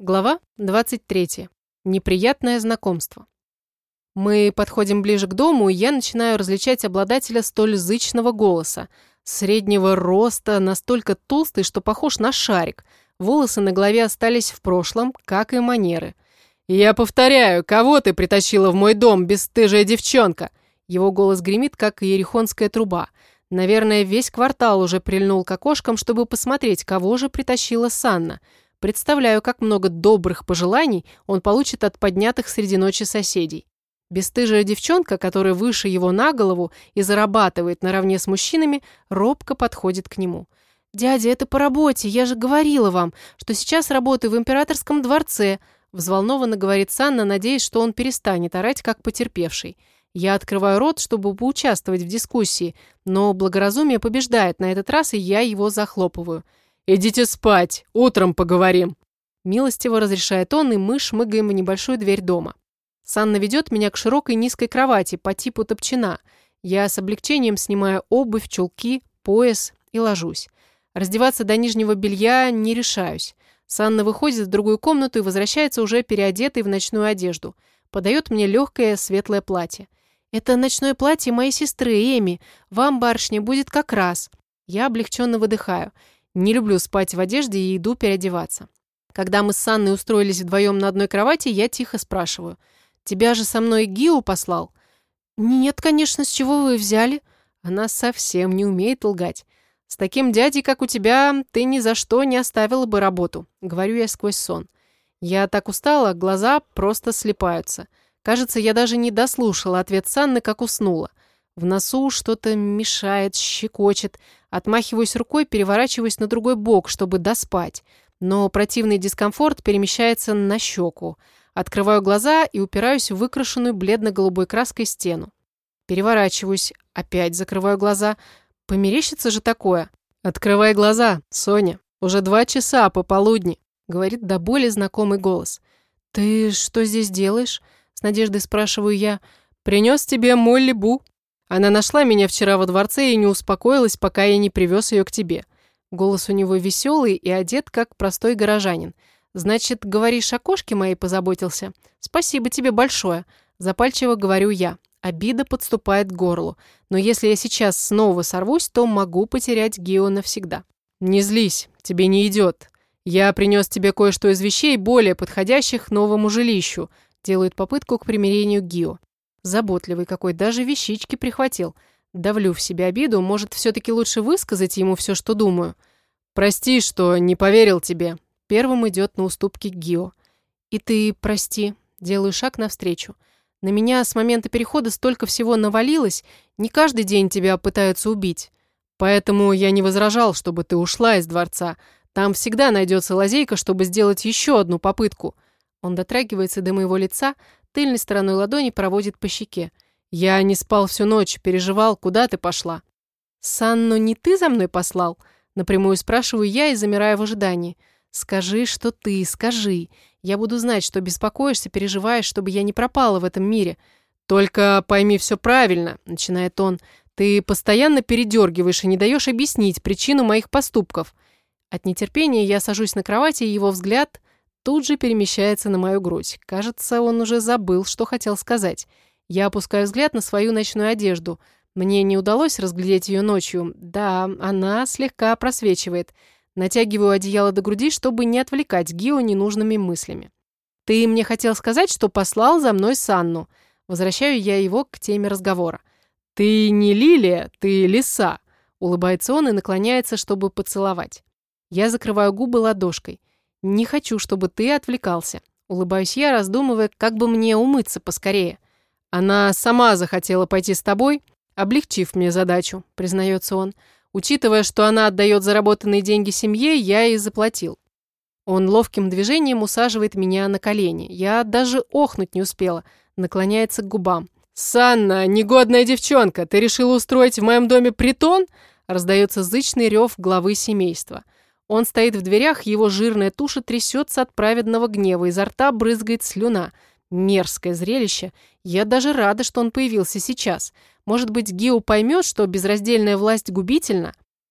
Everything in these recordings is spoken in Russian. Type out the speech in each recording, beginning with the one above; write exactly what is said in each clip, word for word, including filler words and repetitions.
Глава двадцать третья. Неприятное знакомство. Мы подходим ближе к дому, и я начинаю различать обладателя столь зычного голоса. Среднего роста, настолько толстый, что похож на шарик. Волосы на голове остались в прошлом, как и манеры. «Я повторяю, кого ты притащила в мой дом, бесстыжая девчонка?» Его голос гремит, как иерихонская труба. Наверное, весь квартал уже прильнул к окошкам, чтобы посмотреть, кого же притащила Санна. Представляю, как много добрых пожеланий он получит от поднятых среди ночи соседей. Бесстыжая девчонка, которая выше его на голову и зарабатывает наравне с мужчинами, робко подходит к нему. «Дядя, это по работе, я же говорила вам, что сейчас работаю в императорском дворце», взволнованно говорит Санна, надеясь, что он перестанет орать, как потерпевший. Я открываю рот, чтобы поучаствовать в дискуссии, но благоразумие побеждает на этот раз, и я его захлопываю. «Идите спать, утром поговорим», – милостиво разрешает он, и мы шмыгаем в небольшую дверь дома. Санна ведет меня к широкой низкой кровати по типу топчина. Я с облегчением снимаю обувь, чулки, пояс и ложусь. Раздеваться до нижнего белья не решаюсь. Санна выходит в другую комнату и возвращается уже переодетой в ночную одежду. Подает мне легкое светлое платье. «Это ночное платье моей сестры Эми. Вам, барышня, будет как раз». Я облегченно выдыхаю. Не люблю спать в одежде и иду переодеваться. Когда мы с Санной устроились вдвоем на одной кровати, я тихо спрашиваю. «Тебя же со мной Гио послал?» «Нет, конечно, с чего вы взяли?» Она совсем не умеет лгать. «С таким дядей, как у тебя, ты ни за что не оставила бы работу», — говорю я сквозь сон. Я так устала, глаза просто слипаются. Кажется, я даже не дослушала ответ Санны, как уснула. В носу что-то мешает, щекочет. Отмахиваюсь рукой, переворачиваюсь на другой бок, чтобы доспать. Но противный дискомфорт перемещается на щеку. Открываю глаза и упираюсь в выкрашенную бледно-голубой краской стену. Переворачиваюсь, опять закрываю глаза. Померещится же такое. «Открывай глаза, Соня. Уже два часа пополудни», — говорит до боли знакомый голос. «Ты что здесь делаешь?» — с надеждой спрашиваю я. «Принес тебе Молли Бу. Она нашла меня вчера во дворце и не успокоилась, пока я не привез ее к тебе». Голос у него веселый и одет, как простой горожанин. «Значит, говоришь, о кошке моей позаботился? Спасибо тебе большое», — запальчиво говорю я. Обида подступает к горлу. Но если я сейчас снова сорвусь, то могу потерять Гио навсегда. «Не злись, тебе не идет. Я принес тебе кое-что из вещей, более подходящих новому жилищу», — делает попытку к примирению Гио. Заботливый какой, даже вещички прихватил. Давлю в себе обиду, может, все-таки лучше высказать ему все, что думаю. «Прости, что не поверил тебе». Первым идет на уступки Гио. «И ты прости». Делаю шаг навстречу. «На меня с момента перехода столько всего навалилось. Не каждый день тебя пытаются убить. Поэтому я не возражал, чтобы ты ушла из дворца. Там всегда найдется лазейка, чтобы сделать еще одну попытку». Он дотрагивается до моего лица, тыльной стороной ладони проводит по щеке. «Я не спал всю ночь, переживал, куда ты пошла». «Санну не ты за мной послал?» Напрямую спрашиваю я и замираю в ожидании. «Скажи, что ты, скажи. Я буду знать, что беспокоишься, переживаешь, чтобы я не пропала в этом мире». «Только пойми все правильно», — начинает он. «Ты постоянно передергиваешь и не даешь объяснить причину моих поступков». От нетерпения я сажусь на кровати, и его взгляд тут же перемещается на мою грудь. Кажется, он уже забыл, что хотел сказать. Я опускаю взгляд на свою ночную одежду. Мне не удалось разглядеть ее ночью. Да, она слегка просвечивает. Натягиваю одеяло до груди, чтобы не отвлекать Гио ненужными мыслями. «Ты мне хотел сказать, что послал за мной Санну». Возвращаю я его к теме разговора. «Ты не лилия, ты лиса», — улыбается он и наклоняется, чтобы поцеловать. Я закрываю губы ладошкой. «Не хочу, чтобы ты отвлекался». Улыбаюсь я, раздумывая, как бы мне умыться поскорее. «Она сама захотела пойти с тобой, облегчив мне задачу», — признается он. «Учитывая, что она отдает заработанные деньги семье, я и заплатил». Он ловким движением усаживает меня на колени. Я даже охнуть не успела. Наклоняется к губам. «Санна, негодная девчонка, ты решила устроить в моем доме притон?» Раздается зычный рев главы семейства. Он стоит в дверях, его жирная туша трясется от праведного гнева, изо рта брызгает слюна. Мерзкое зрелище. Я даже рада, что он появился сейчас. Может быть, Гио поймет, что безраздельная власть губительна?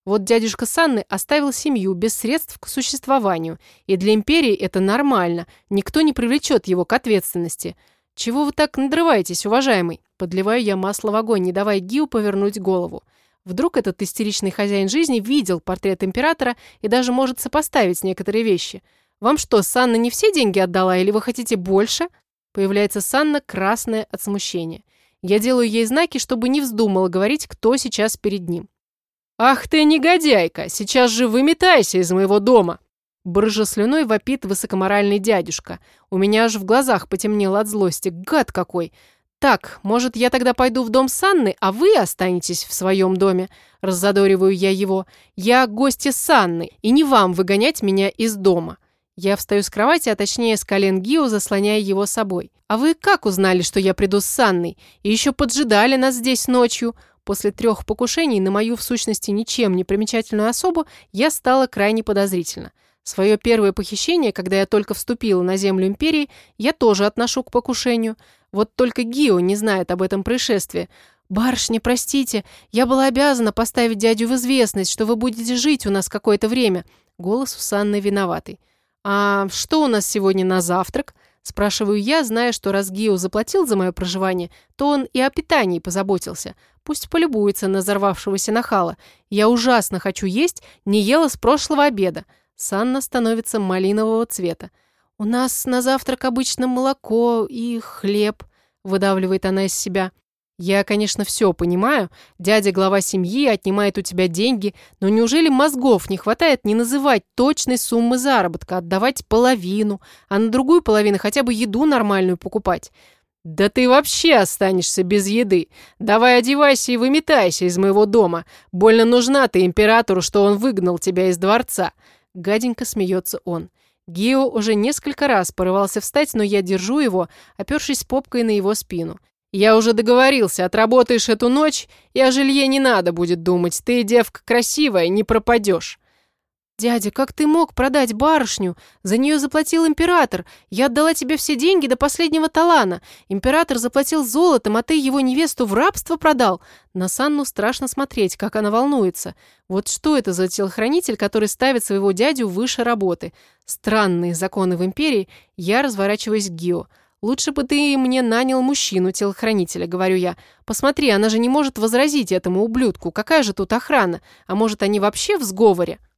Вот дядюшка Санны оставил семью без средств к существованию, и для империи это нормально, никто не привлечет его к ответственности. Чего вы так надрываетесь, уважаемый? Подливаю я масло в огонь, не давая Гио повернуть голову. Вдруг этот истеричный хозяин жизни видел портрет императора и даже может сопоставить некоторые вещи. Вам что, Санна не все деньги отдала, или вы хотите больше? Появляется Санна, красная от смущения. Я делаю ей знаки, чтобы не вздумала говорить, кто сейчас перед ним. «Ах ты, негодяйка! Сейчас же выметайся из моего дома!» Брызжа слюной вопит высокоморальный дядюшка. У меня аж в глазах потемнело от злости. Гад какой! «Так, может, я тогда пойду в дом Санны, а вы останетесь в своем доме?» Раззадориваю я его. «Я гостья Санны, и не вам выгонять меня из дома». Я встаю с кровати, а точнее с колен Гио, заслоняя его собой. «А вы как узнали, что я приду с Санной? И еще поджидали нас здесь ночью?» После трех покушений на мою, в сущности, ничем не примечательную особу, я стала крайне подозрительна. Свое первое похищение, когда я только вступила на землю империи, я тоже отношу к покушению. Вот только Гио не знает об этом происшествии. «Барышня, простите, я была обязана поставить дядю в известность, что вы будете жить у нас какое-то время». Голос у Санны виноватый. «А что у нас сегодня на завтрак?» Спрашиваю я, зная, что раз Гио заплатил за мое проживание, то он и о питании позаботился. Пусть полюбуется на взорвавшегося нахала. Я ужасно хочу есть, не ела с прошлого обеда. Санна становится малинового цвета. «У нас на завтрак обычно молоко и хлеб», – выдавливает она из себя. «Я, конечно, все понимаю. Дядя глава семьи, отнимает у тебя деньги, но неужели мозгов не хватает не называть точной суммы заработка, отдавать половину, а на другую половину хотя бы еду нормальную покупать?» «Да ты вообще останешься без еды. Давай одевайся и выметайся из моего дома. Больно нужна ты императору, что он выгнал тебя из дворца». Гаденько смеется он. Гио уже несколько раз порывался встать, но я держу его, опершись попкой на его спину. «Я уже договорился, отработаешь эту ночь, и о жилье не надо будет думать. Ты, девка красивая, не пропадешь». «Дядя, как ты мог продать барышню? За нее заплатил император. Я отдала тебе все деньги до последнего талана. Император заплатил золотом, а ты его невесту в рабство продал». На Санну страшно смотреть, как она волнуется. Вот что это за телохранитель, который ставит своего дядю выше работы? Странные законы в империи. Я разворачиваюсь к Гио. «Лучше бы ты мне нанял мужчину-телохранителя», — говорю я. «Посмотри, она же не может возразить этому ублюдку. Какая же тут охрана? А может, они вообще в сговоре?»